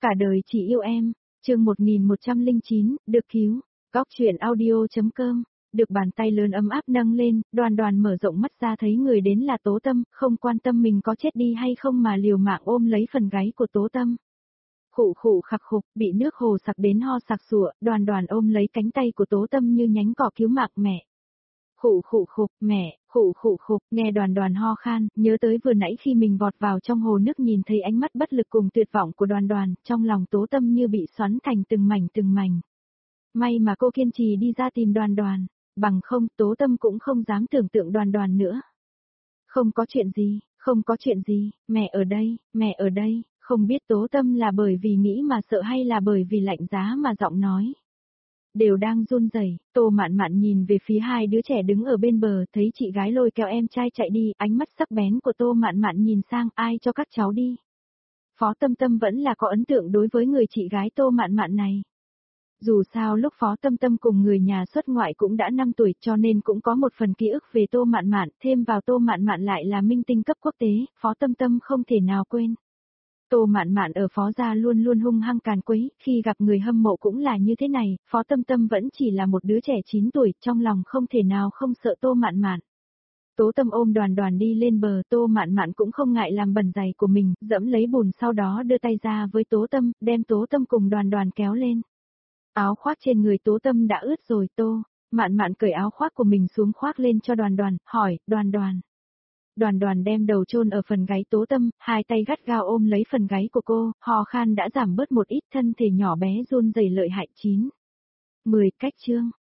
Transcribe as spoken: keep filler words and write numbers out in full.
Cả đời chỉ yêu em, chương một nghìn một trăm lẻ chín, được cứu, Cóc truyện audio.com, được bàn tay lớn ấm áp nâng lên, Đoàn Đoàn mở rộng mắt ra thấy người đến là Tố Tâm, không quan tâm mình có chết đi hay không mà liều mạng ôm lấy phần gáy của Tố Tâm. Khụ khụ khặc khục, bị nước hồ sặc đến ho sặc sụa, Đoàn Đoàn ôm lấy cánh tay của Tố Tâm như nhánh cỏ cứu mạng mẹ. Khụ khụ khục, mẹ, khụ khụ khục, nghe Đoàn Đoàn ho khan, nhớ tới vừa nãy khi mình vọt vào trong hồ nước nhìn thấy ánh mắt bất lực cùng tuyệt vọng của Đoàn Đoàn, trong lòng Tố Tâm như bị xoắn thành từng mảnh từng mảnh. May mà cô kiên trì đi ra tìm Đoàn Đoàn, bằng không Tố Tâm cũng không dám tưởng tượng Đoàn Đoàn nữa. Không có chuyện gì, không có chuyện gì, mẹ ở đây, mẹ ở đây, không biết Tố Tâm là bởi vì nghĩ mà sợ hay là bởi vì lạnh giá mà giọng nói đều đang run rẩy. Tô Mạn Mạn nhìn về phía hai đứa trẻ đứng ở bên bờ, thấy chị gái lôi kéo em trai chạy đi, ánh mắt sắc bén của Tô Mạn Mạn nhìn sang, ai cho các cháu đi. Phó Tâm Tâm vẫn là có ấn tượng đối với người chị gái Tô Mạn Mạn này. Dù sao lúc Phó Tâm Tâm cùng người nhà xuất ngoại cũng đã năm tuổi cho nên cũng có một phần ký ức về Tô Mạn Mạn, thêm vào Tô Mạn Mạn lại là minh tinh cấp quốc tế, Phó Tâm Tâm không thể nào quên. Tô Mạn Mạn ở Phó gia luôn luôn hung hăng càn quấy, khi gặp người hâm mộ cũng là như thế này, Phó Tâm Tâm vẫn chỉ là một đứa trẻ chín tuổi, trong lòng không thể nào không sợ Tô Mạn Mạn. Tố Tâm ôm Đoàn Đoàn đi lên bờ, Tô Mạn Mạn cũng không ngại làm bẩn giày của mình, dẫm lấy bùn sau đó đưa tay ra với Tố Tâm, đem Tố Tâm cùng Đoàn Đoàn kéo lên. Áo khoác trên người Tố Tâm đã ướt rồi. Tô Mạn Mạn cởi áo khoác của mình xuống khoác lên cho Đoàn Đoàn, hỏi, Đoàn Đoàn. Đoàn Đoàn đem đầu chôn ở phần gáy Tố Tâm, hai tay gắt gao ôm lấy phần gáy của cô, ho khan đã giảm bớt một ít, thân thể nhỏ bé run rẩy lợi hại. Chín. mười cách chương.